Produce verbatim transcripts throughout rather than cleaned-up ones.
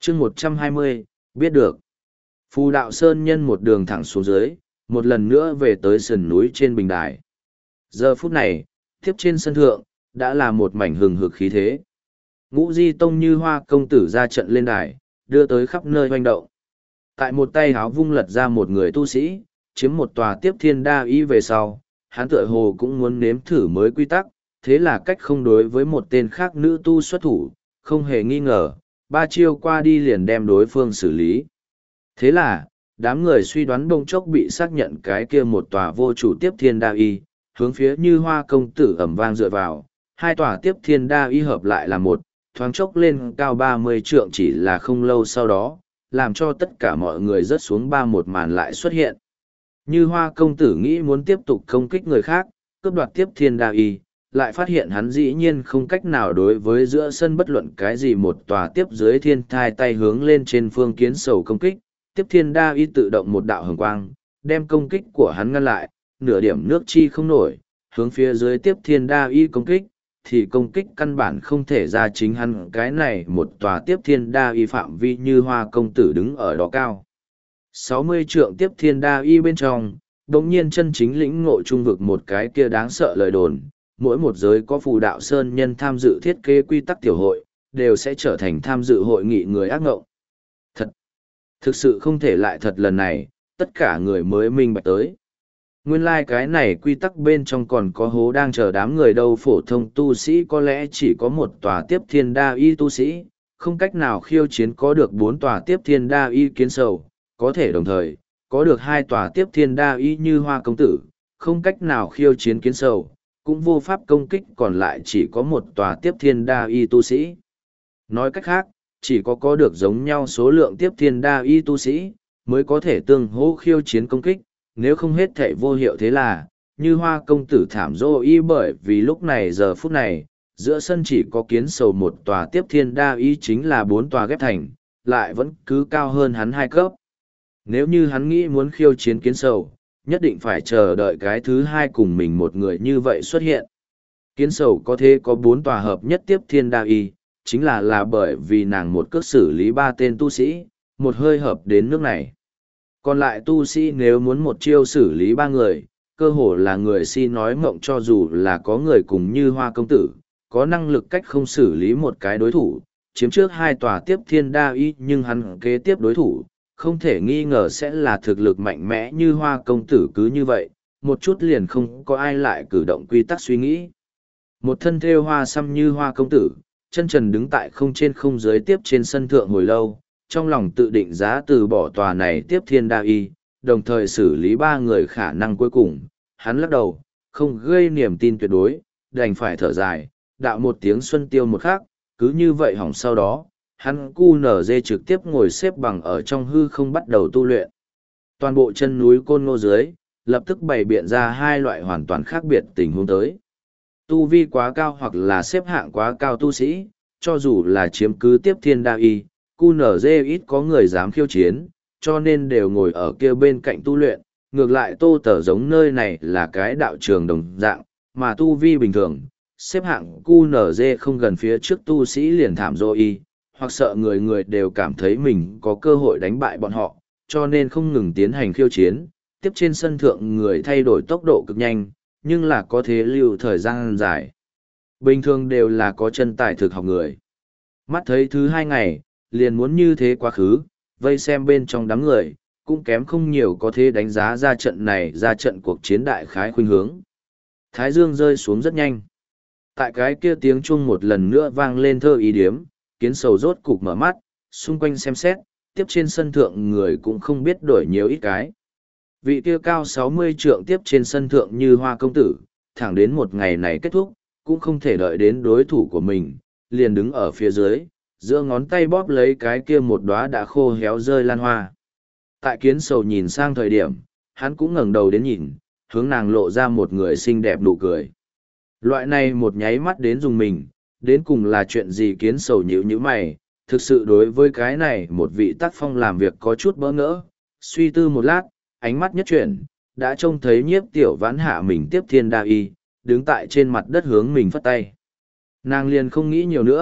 chương một trăm hai mươi, biết được. Phù đạo sơn nhân một đường thẳng xuống dưới, một lần nữa về tới sườn núi trên bình đài. Giờ phút này, tiếp trên sân thượng, đã là một mảnh hừng hực khí thế. Ngũ Di Tông Như Hoa công tử ra trận lên đài, đưa tới khắp nơi hoành động. Tại một tay háo vung lật ra một người tu sĩ, chiếm một tòa tiếp thiên đa y về sau, hắn tựa hồ cũng muốn nếm thử mới quy tắc, thế là cách không đối với một tên khác nữ tu xuất thủ, không hề nghi ngờ, ba chiêu qua đi liền đem đối phương xử lý. Thế là, đám người suy đoán bông chốc bị xác nhận cái kia một tòa vô chủ tiếp thiên đa y, hướng phía Như Hoa công tử ẩm vang dựa vào, hai tòa tiếp thiên đa y hợp lại là một, thoáng chốc lên cao ba mươi trượng chỉ là không lâu sau đó, làm cho tất cả mọi người rớt xuống ba một màn lại xuất hiện. Như Hoa công tử nghĩ muốn tiếp tục công kích người khác, cướp đoạt tiếp thiên đa y, lại phát hiện hắn dĩ nhiên không cách nào đối với giữa sân bất luận cái gì một tòa tiếp dưới thiên thai tay hướng lên trên phương kiến sầu công kích, tiếp thiên đa y tự động một đạo hồng quang, đem công kích của hắn ngăn lại, nửa điểm nước chi không nổi, hướng phía dưới tiếp thiên đa y công kích, thì công kích căn bản không thể ra chính hắn cái này một tòa tiếp thiên đa y phạm vi Như Hoa công tử đứng ở đó cao. sáu mươi trượng tiếp thiên đa y bên trong, đồng nhiên chân chính lĩnh ngộ trung vực một cái kia đáng sợ lời đồn, mỗi một giới có phù đạo sơn nhân tham dự thiết kế quy tắc tiểu hội, đều sẽ trở thành tham dự hội nghị người ác ngộng. Thật! Thực sự không thể lại thật lần này, tất cả người mới minh bạch tới. Nguyên lai like cái này quy tắc bên trong còn có hố đang chờ đám người đâu, phổ thông tu sĩ có lẽ chỉ có một tòa tiếp thiên đa y tu sĩ, không cách nào khiêu chiến có được bốn tòa tiếp thiên đa y kiến sầu, có thể đồng thời, có được hai tòa tiếp thiên đa y Như Hoa công tử, không cách nào khiêu chiến kiến sầu, cũng vô pháp công kích còn lại chỉ có một tòa tiếp thiên đa y tu sĩ. Nói cách khác, chỉ có có được giống nhau số lượng tiếp thiên đa y tu sĩ, mới có thể tương hỗ khiêu chiến công kích, nếu không hết thảy vô hiệu. Thế là, Như Hoa công tử thảm dô y, bởi vì lúc này giờ phút này, giữa sân chỉ có kiến sầu một tòa tiếp thiên đa y chính là bốn tòa ghép thành, lại vẫn cứ cao hơn hắn hai cấp. Nếu như hắn nghĩ muốn khiêu chiến kiến sầu, nhất định phải chờ đợi cái thứ hai cùng mình một người như vậy xuất hiện. Kiến sầu có thể có bốn tòa hợp nhất tiếp thiên đa y, chính là là bởi vì nàng một cước xử lý ba tên tu sĩ, một hơi hợp đến nước này. Còn lại tu sĩ nếu muốn một chiêu xử lý ba người, cơ hồ là người si nói mộng, cho dù là có người cùng Như Hoa công tử, có năng lực cách không xử lý một cái đối thủ, chiếm trước hai tòa tiếp thiên đa y, nhưng hắn kế tiếp đối thủ, không thể nghi ngờ sẽ là thực lực mạnh mẽ Như Hoa công tử. Cứ như vậy, một chút liền không có ai lại cử động quy tắc suy nghĩ. Một thân thêu hoa xăm Như Hoa công tử, chân trần đứng tại không trên không dưới tiếp trên sân thượng hồi lâu, trong lòng tự định giá từ bỏ tòa này tiếp thiên đa y, đồng thời xử lý ba người khả năng cuối cùng. Hắn lắc đầu, không gây niềm tin tuyệt đối, đành phải thở dài, đạo một tiếng xuân tiêu một khắc, cứ như vậy hỏng. Sau đó, hắn cu nở dê trực tiếp ngồi xếp bằng ở trong hư không bắt đầu tu luyện. Toàn bộ chân núi Côn Ngô dưới, lập tức bày biện ra hai loại hoàn toàn khác biệt tình huống tới. Tu vi quá cao hoặc là xếp hạng quá cao tu sĩ, cho dù là chiếm cứ tiếp thiên đa y, cu nở dê ít có người dám khiêu chiến, cho nên đều ngồi ở kia bên cạnh tu luyện. Ngược lại Tô Tở giống nơi này là cái đạo trường đồng dạng, mà tu vi bình thường, xếp hạng cu nở dê không gần phía trước tu sĩ liền thảm dô y, hoặc sợ người người đều cảm thấy mình có cơ hội đánh bại bọn họ, cho nên không ngừng tiến hành khiêu chiến. Tiếp trên sân thượng người thay đổi tốc độ cực nhanh, nhưng là có thế lưu thời gian dài. Bình thường đều là có chân tài thực học người. Mắt thấy thứ hai ngày, liền muốn như thế quá khứ, vây xem bên trong đám người, cũng kém không nhiều có thể đánh giá ra trận này ra trận cuộc chiến đại khái khuynh hướng. Thái dương rơi xuống rất nhanh. Tại cái kia tiếng chuông một lần nữa vang lên thơ ý điếm, kiến sầu rốt cục mở mắt, xung quanh xem xét, tiếp trên sân thượng người cũng không biết đổi nhiều ít cái. Vị kia cao sáu mươi trượng tiếp trên sân thượng Như Hoa công tử, thẳng đến một ngày này kết thúc, cũng không thể đợi đến đối thủ của mình, liền đứng ở phía dưới, giữa ngón tay bóp lấy cái kia một đóa đã khô héo rơi lan hoa. Tại kiến sầu nhìn sang thời điểm, hắn cũng ngẩng đầu đến nhìn, hướng nàng lộ ra một người xinh đẹp nụ cười. Loại này một nháy mắt đến dùng mình, đến cùng là chuyện gì? Kiến sầu nhíu nhíu mày, thực sự đối với cái này một vị tác phong làm việc có chút bỡ ngỡ, suy tư một lát, ánh mắt nhất chuyển, đã trông thấy Nhiếp Tiểu Vãn hạ mình tiếp thiên đa y, đứng tại trên mặt đất hướng mình phất tay. Nàng liền không nghĩ nhiều nữa,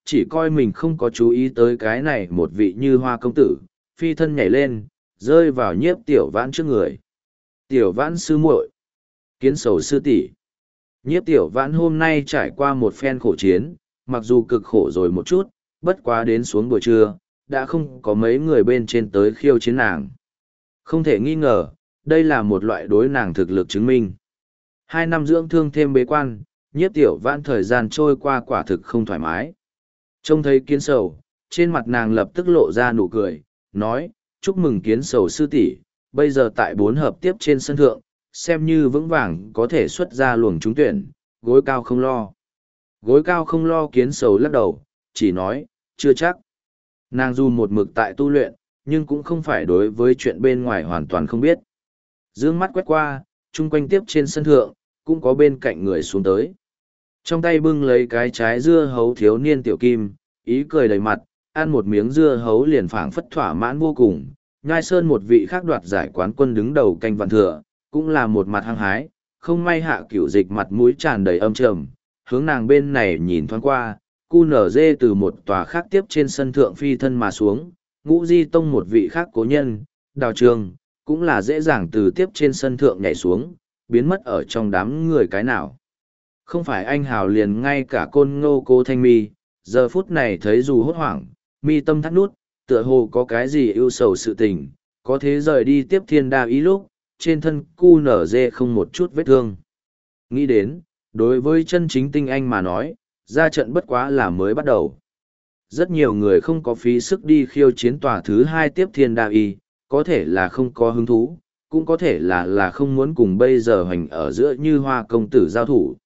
chỉ coi mình không có chú ý tới cái này một vị Như Hoa công tử, phi thân nhảy lên, rơi vào Nhiếp Tiểu Vãn trước người. Tiểu Vãn sư muội, Kiến Sầu sư tỷ. Nhiếp Tiểu Vãn hôm nay trải qua một phen khổ chiến, mặc dù cực khổ rồi một chút, bất quá đến xuống buổi trưa, đã không có mấy người bên trên tới khiêu chiến nàng. Không thể nghi ngờ, đây là một loại đối nàng thực lực chứng minh. Hai năm dưỡng thương thêm bế quan, Nhiếp Tiểu Vãn thời gian trôi qua quả thực không thoải mái. Trông thấy Kiến Sầu, trên mặt nàng lập tức lộ ra nụ cười, nói, chúc mừng Kiến Sầu sư tỷ, bây giờ tại bốn hợp tiếp trên sân thượng, xem như vững vàng có thể xuất ra luồng trúng tuyển, gối cao không lo. Gối cao không lo. Kiến Sầu lắc đầu, chỉ nói, chưa chắc. Nàng dù một mực tại tu luyện, nhưng cũng không phải đối với chuyện bên ngoài hoàn toàn không biết. Dương mắt quét qua, chung quanh tiếp trên sân thượng, cũng có bên cạnh người xuống tới. Trong tay bưng lấy cái trái dưa hấu thiếu niên Tiểu Kim, ý cười đầy mặt, ăn một miếng dưa hấu liền phảng phất thỏa mãn vô cùng. Nhai Sơn một vị khác đoạt giải quán quân đứng đầu canh vạn thừa, cũng là một mặt hăng hái, không may Hạ Cửu Dịch mặt mũi tràn đầy âm trầm, hướng nàng bên này nhìn thoáng qua, cu nở dê từ một tòa khác tiếp trên sân thượng phi thân mà xuống, Ngũ Di Tông một vị khác cố nhân, Đào Trường, cũng là dễ dàng từ tiếp trên sân thượng nhảy xuống, biến mất ở trong đám người cái nào. Không phải anh hào liền ngay cả Côn Ngô Cố Thanh Mi, giờ phút này thấy dù hốt hoảng, mi tâm thắt nút, tựa hồ có cái gì ưu sầu sự tình, có thế rời đi tiếp thiên đa ý lúc, trên thân cu nở dê không một chút vết thương. Nghĩ đến, đối với chân chính tinh anh mà nói, ra trận bất quá là mới bắt đầu. Rất nhiều người không có phí sức đi khiêu chiến tòa thứ hai tiếp thiên đa y, có thể là không có hứng thú, cũng có thể là là không muốn cùng bây giờ hoành ở giữa Như Hoa công tử giao thủ.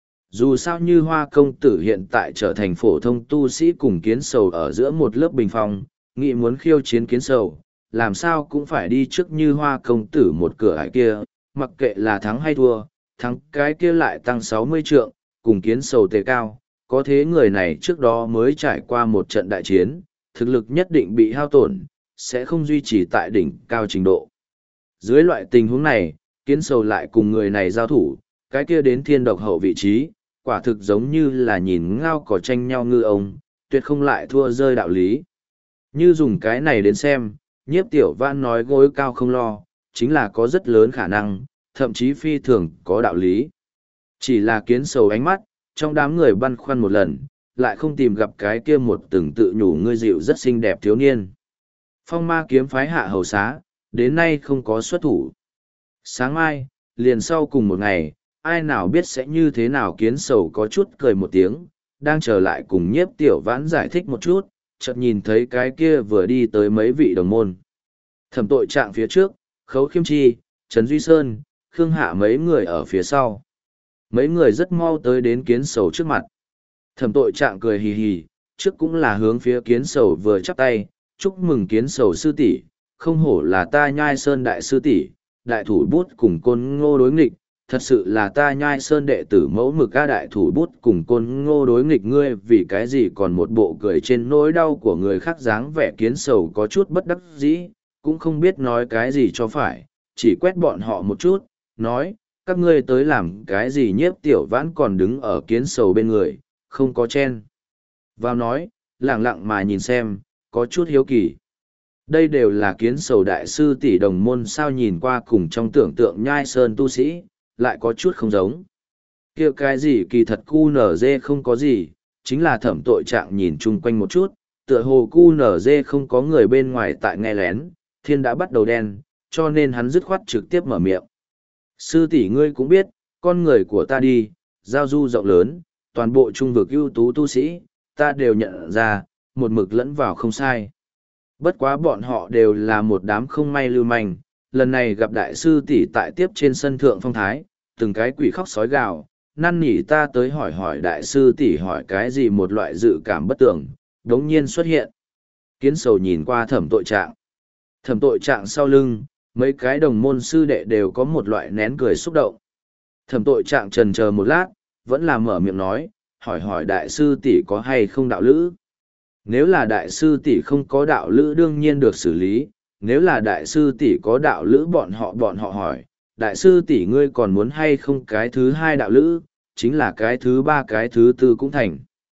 Dù sao Như Hoa công tử hiện tại trở thành phổ thông tu sĩ cùng Kiến Sầu ở giữa một lớp bình phong, nghĩ muốn khiêu chiến Kiến Sầu, làm sao cũng phải đi trước Như Hoa công tử một cửa ải kia, mặc kệ là thắng hay thua, thắng cái kia lại tăng sáu mươi trượng, cùng Kiến Sầu tề cao, có thế người này trước đó mới trải qua một trận đại chiến, thực lực nhất định bị hao tổn, sẽ không duy trì tại đỉnh cao trình độ. Dưới loại tình huống này, Kiến Sầu lại cùng người này giao thủ, cái kia đến thiên độc hậu vị trí, quả thực giống như là nhìn ngao cỏ tranh nhau ngư ông, tuyệt không lại thua rơi đạo lý. Như dùng cái này đến xem, Nhiếp Tiểu Vãn nói gối cao không lo, chính là có rất lớn khả năng, thậm chí phi thường có đạo lý. Chỉ là Kiến Sầu ánh mắt, trong đám người băn khoăn một lần, lại không tìm gặp cái kia một từng tự nhủ ngươi dịu rất xinh đẹp thiếu niên. Phong Ma kiếm phái Hạ Hầu Xá, đến nay không có xuất thủ. Sáng mai, liền sau cùng một ngày, ai nào biết sẽ như thế nào. Kiến Sầu có chút cười một tiếng, đang trở lại cùng Nhiếp Tiểu Vãn giải thích một chút, chợt nhìn thấy cái kia vừa đi tới mấy vị đồng môn. Thẩm Tội Trạng phía trước, Khấu Khiêm Chi, Trấn Duy Sơn, Khương Hạ mấy người ở phía sau. Mấy người rất mau tới đến Kiến Sầu trước mặt. Thẩm Tội Trạng cười hì hì, trước cũng là hướng phía Kiến Sầu vừa chắp tay, chúc mừng Kiến Sầu sư tỷ, không hổ là ta Nhai Sơn đại sư tỷ, đại thủ bút cùng Côn Ngô đối nghịch, thật sự là ta Nhai Sơn đệ tử mẫu mực ca đại thủ bút cùng Côn Ngô đối nghịch ngươi, vì cái gì còn một bộ cười trên nỗi đau của người khác dáng vẻ. Kiến Sầu có chút bất đắc dĩ, cũng không biết nói cái gì cho phải, chỉ quét bọn họ một chút, nói, các ngươi tới làm cái gì. Nhiếp Tiểu Vãn còn đứng ở Kiến Sầu bên người, không có chen vào nói, lẳng lặng mà nhìn xem, có chút hiếu kỳ. Đây đều là Kiến Sầu đại sư tỷ đồng môn sao, nhìn qua cùng trong tưởng tượng Nhai Sơn tu sĩ, lại có chút không giống. Kia cái gì kỳ thật cu nở dê không có gì, chính là Thẩm Tội Trạng nhìn chung quanh một chút, tựa hồ cu nở dê không có người bên ngoài tại nghe lén, thiên đã bắt đầu đen, cho nên hắn dứt khoát trực tiếp mở miệng. Sư tỷ ngươi cũng biết, con người của ta đi, giao du rộng lớn, toàn bộ trung vực ưu tú tu sĩ, ta đều nhận ra, một mực lẫn vào không sai. Bất quá bọn họ đều là một đám không may lưu manh, lần này gặp đại sư tỷ tại tiếp trên sân thượng phong thái, từng cái quỷ khóc sói gào, năn nỉ ta tới hỏi hỏi đại sư tỷ hỏi cái gì, một loại dự cảm bất tường, đống nhiên xuất hiện. Kiến Sầu nhìn qua Thẩm Tội Trạng. Thẩm Tội Trạng sau lưng, mấy cái đồng môn sư đệ đều có một loại nén cười xúc động. Thẩm Tội Trạng trần chờ một lát, vẫn là mở miệng nói, hỏi hỏi đại sư tỷ có hay không đạo lữ. Nếu là đại sư tỷ không có đạo lữ đương nhiên được xử lý, nếu là đại sư tỷ có đạo lữ bọn họ bọn họ hỏi, đại sư tỷ ngươi còn muốn hay không cái thứ hai đạo lữ, chính là cái thứ ba cái thứ tư cũng thành.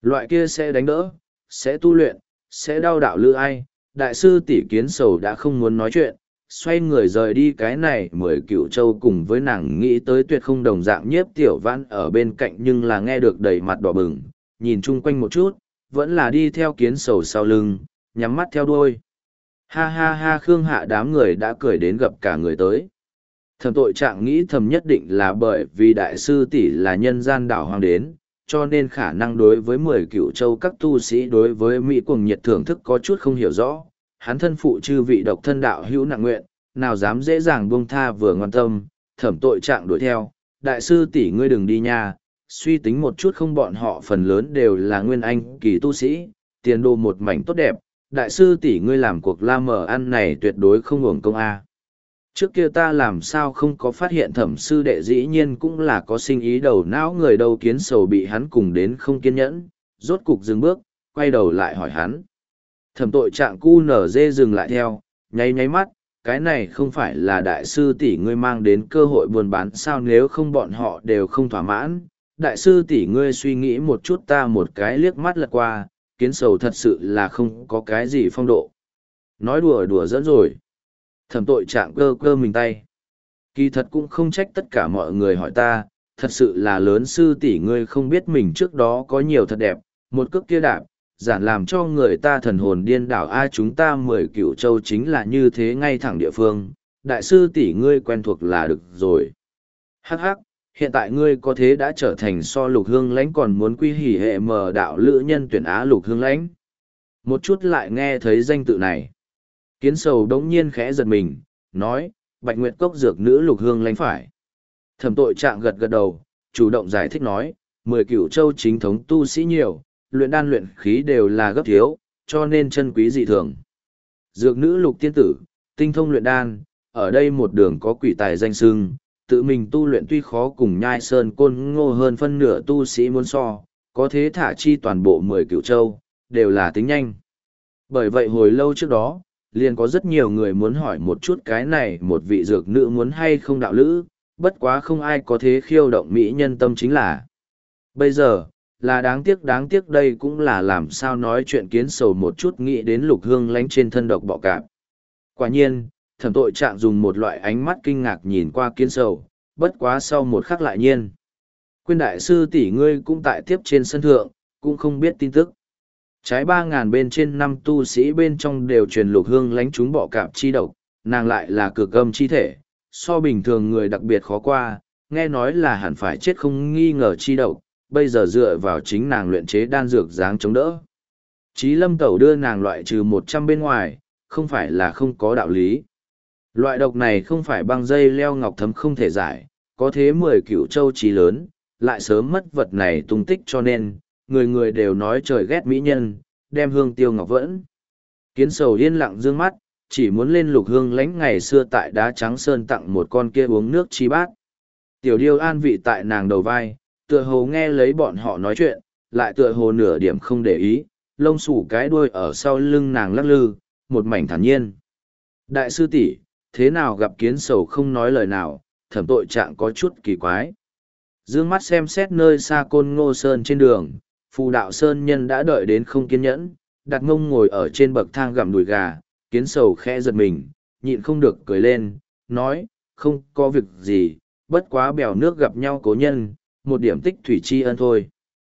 Loại kia sẽ đánh đỡ, sẽ tu luyện, sẽ đau đạo lữ ai. Đại sư tỷ Kiến Sầu đã không muốn nói chuyện, xoay người rời đi. Cái này mười cựu châu cùng với nàng nghĩ tới tuyệt không đồng dạng. Nhiếp Tiểu Vãn ở bên cạnh nhưng là nghe được đầy mặt đỏ bừng, nhìn chung quanh một chút, vẫn là đi theo Kiến Sầu sau lưng, nhắm mắt theo đuôi. Ha ha ha, Khương Hạ đám người đã cười đến gặp cả người tới. Thẩm Tội Trạng nghĩ thầm nhất định là bởi vì đại sư tỷ là nhân gian đảo hoàng đến, cho nên khả năng đối với mười cựu châu các tu sĩ đối với Mỹ cuồng nhiệt thưởng thức có chút không hiểu rõ. Hắn thân phụ chư vị độc thân đạo hữu nặng nguyện, nào dám dễ dàng buông tha vừa ngoan tâm. Thẩm Tội Trạng đuổi theo, đại sư tỷ ngươi đừng đi nha, suy tính một chút không, bọn họ phần lớn đều là nguyên anh kỳ tu sĩ, tiền đồ một mảnh tốt đẹp, đại sư tỷ ngươi làm cuộc la mờ ăn này tuyệt đối không uổng công a. Trước kia ta làm sao không có phát hiện thẩm sư đệ dĩ nhiên cũng là có sinh ý đầu não người đâu. Kiến Sầu bị hắn cùng đến không kiên nhẫn, rốt cục dừng bước, quay đầu lại hỏi hắn. Thẩm Tội Trạng cu nở dê dừng lại theo, nháy nháy mắt, cái này không phải là đại sư tỷ ngươi mang đến cơ hội buôn bán sao, nếu không bọn họ đều không thỏa mãn. Đại sư tỷ ngươi suy nghĩ một chút. Ta một cái liếc mắt lật qua, Kiến Sầu thật sự là không có cái gì phong độ. Nói đùa đùa dẫn rồi. Thẩm Tội Trạng cơ cơ mình tay. Kỳ thật cũng không trách tất cả mọi người hỏi ta, thật sự là lớn sư tỷ ngươi không biết mình trước đó có nhiều thật đẹp, một cước kia đạp, giản làm cho người ta thần hồn điên đảo. A, chúng ta mười cửu châu chính là như thế ngay thẳng địa phương, đại sư tỷ ngươi quen thuộc là được rồi. Hắc hắc, hiện tại ngươi có thế đã trở thành so Lục Hương Lãnh còn muốn quy hỉ hệ mờ đạo lữ nhân tuyển Á Lục Hương Lãnh. Một chút lại nghe thấy danh tự này. Kiến Sầu đống nhiên khẽ giật mình, nói, Bạch Nguyệt Cốc dược nữ Lục Hương Lãnh phải. Thẩm Tội Trạng gật gật đầu, chủ động giải thích nói, mười cửu châu chính thống tu sĩ nhiều, luyện đan luyện khí đều là gấp thiếu, cho nên chân quý dị thường. Dược nữ Lục tiên tử, tinh thông luyện đan, ở đây một đường có quỷ tài danh xưng, tự mình tu luyện tuy khó cùng Nhai Sơn Côn Ngô hơn phân nửa tu sĩ muốn so, có thế thả chi toàn bộ mười cửu châu, đều là tính nhanh. Bởi vậy hồi lâu trước đó, liền có rất nhiều người muốn hỏi một chút cái này một vị dược nữ muốn hay không đạo lữ, bất quá không ai có thế khiêu động mỹ nhân tâm chính là. Bây giờ, là đáng tiếc đáng tiếc đây cũng là làm sao nói chuyện. Kiến Sầu một chút nghĩ đến Lục Hương Lãnh trên thân độc bọ cạp. Quả nhiên, Thẩm Tội Trạng dùng một loại ánh mắt kinh ngạc nhìn qua Kiến Sầu, bất quá sau một khắc lại nhiên. Quyên đại sư tỷ ngươi cũng tại tiếp trên sân thượng, cũng không biết tin tức. Trái ba ngàn bên trên năm tu sĩ bên trong đều truyền Lục Hương Lãnh chúng bọ cạp chi độc, nàng lại là cực âm chi thể, so bình thường người đặc biệt khó qua, nghe nói là hẳn phải chết không nghi ngờ chi độc, bây giờ dựa vào chính nàng luyện chế đan dược dáng chống đỡ. Chí Lâm Tẩu đưa nàng loại trừ một trăm bên ngoài, không phải là không có đạo lý. Loại độc này không phải băng dây leo ngọc thấm không thể giải, có thế mười cửu châu trí lớn, lại sớm mất vật này tung tích, cho nên, người người đều nói trời ghét mỹ nhân, đem hương tiêu ngọc vẫn. Kiến Sầu yên lặng dương mắt, chỉ muốn lên Lục Hương Lãnh ngày xưa tại đá trắng sơn tặng một con kia uống nước chi bát. Tiểu điêu an vị tại nàng đầu vai, tựa hồ nghe lấy bọn họ nói chuyện, lại tựa hồ nửa điểm không để ý, lông xù cái đuôi ở sau lưng nàng lắc lư, một mảnh thản nhiên. Đại sư tỷ, thế nào gặp Kiến Sầu không nói lời nào, Thẩm Tội Trạng có chút kỳ quái. Dương mắt xem xét nơi xa Côn Ngô Sơn trên đường, Phù Đạo Sơn nhân đã đợi đến không kiên nhẫn, đặt mông ngồi ở trên bậc thang gặm đùi gà. Kiến Sầu khẽ giật mình, nhịn không được cười lên, nói, không có việc gì, bất quá bèo nước gặp nhau cố nhân, một điểm tích thủy tri ân thôi.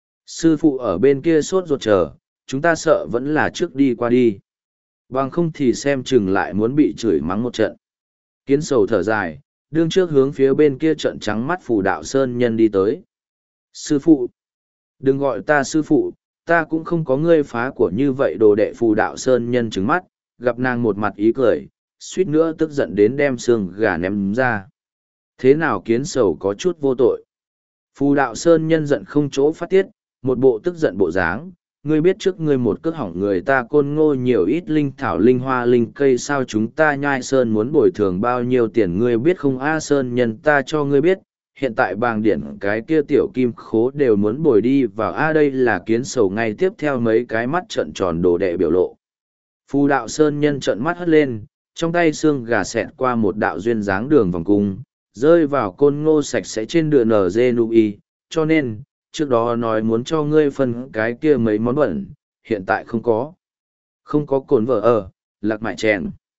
Sư phụ ở bên kia sốt ruột chờ, chúng ta sợ vẫn là trước đi qua đi. Bằng không thì xem chừng lại muốn bị chửi mắng một trận. Kiến Sầu thở dài, đương trước hướng phía bên kia trận trắng mắt Phù Đạo Sơn nhân đi tới. Sư phụ, đừng gọi ta sư phụ, ta cũng không có ngươi phá của như vậy. Đồ đệ Phù Đạo Sơn nhân trứng mắt, gặp nàng một mặt ý cười, suýt nữa tức giận đến đem xương gà ném ra. Thế nào Kiến Sầu có chút vô tội. Phù Đạo Sơn nhân giận không chỗ phát tiết, một bộ tức giận bộ dáng. Ngươi biết trước ngươi một cước hỏng người ta Côn Ngô nhiều ít linh thảo linh hoa linh cây, sao chúng ta Nhai Sơn muốn bồi thường bao nhiêu tiền ngươi biết không? A Sơn nhân, ta cho ngươi biết, hiện tại bàng điển cái kia tiểu kim khố đều muốn bồi đi vào. A đây là Kiến Sầu ngay tiếp theo mấy cái mắt trợn tròn đồ đệ biểu lộ. Phù Đạo Sơn nhân trợn mắt hất lên, trong tay xương gà xẹt qua một đạo duyên dáng đường vòng cung, rơi vào Côn Ngô sạch sẽ trên đường en giê en u i, cho nên, trước đó nói muốn cho ngươi phân cái kia mấy món bẩn, hiện tại không có. Không có cồn vợ ở, lạc mại chèn.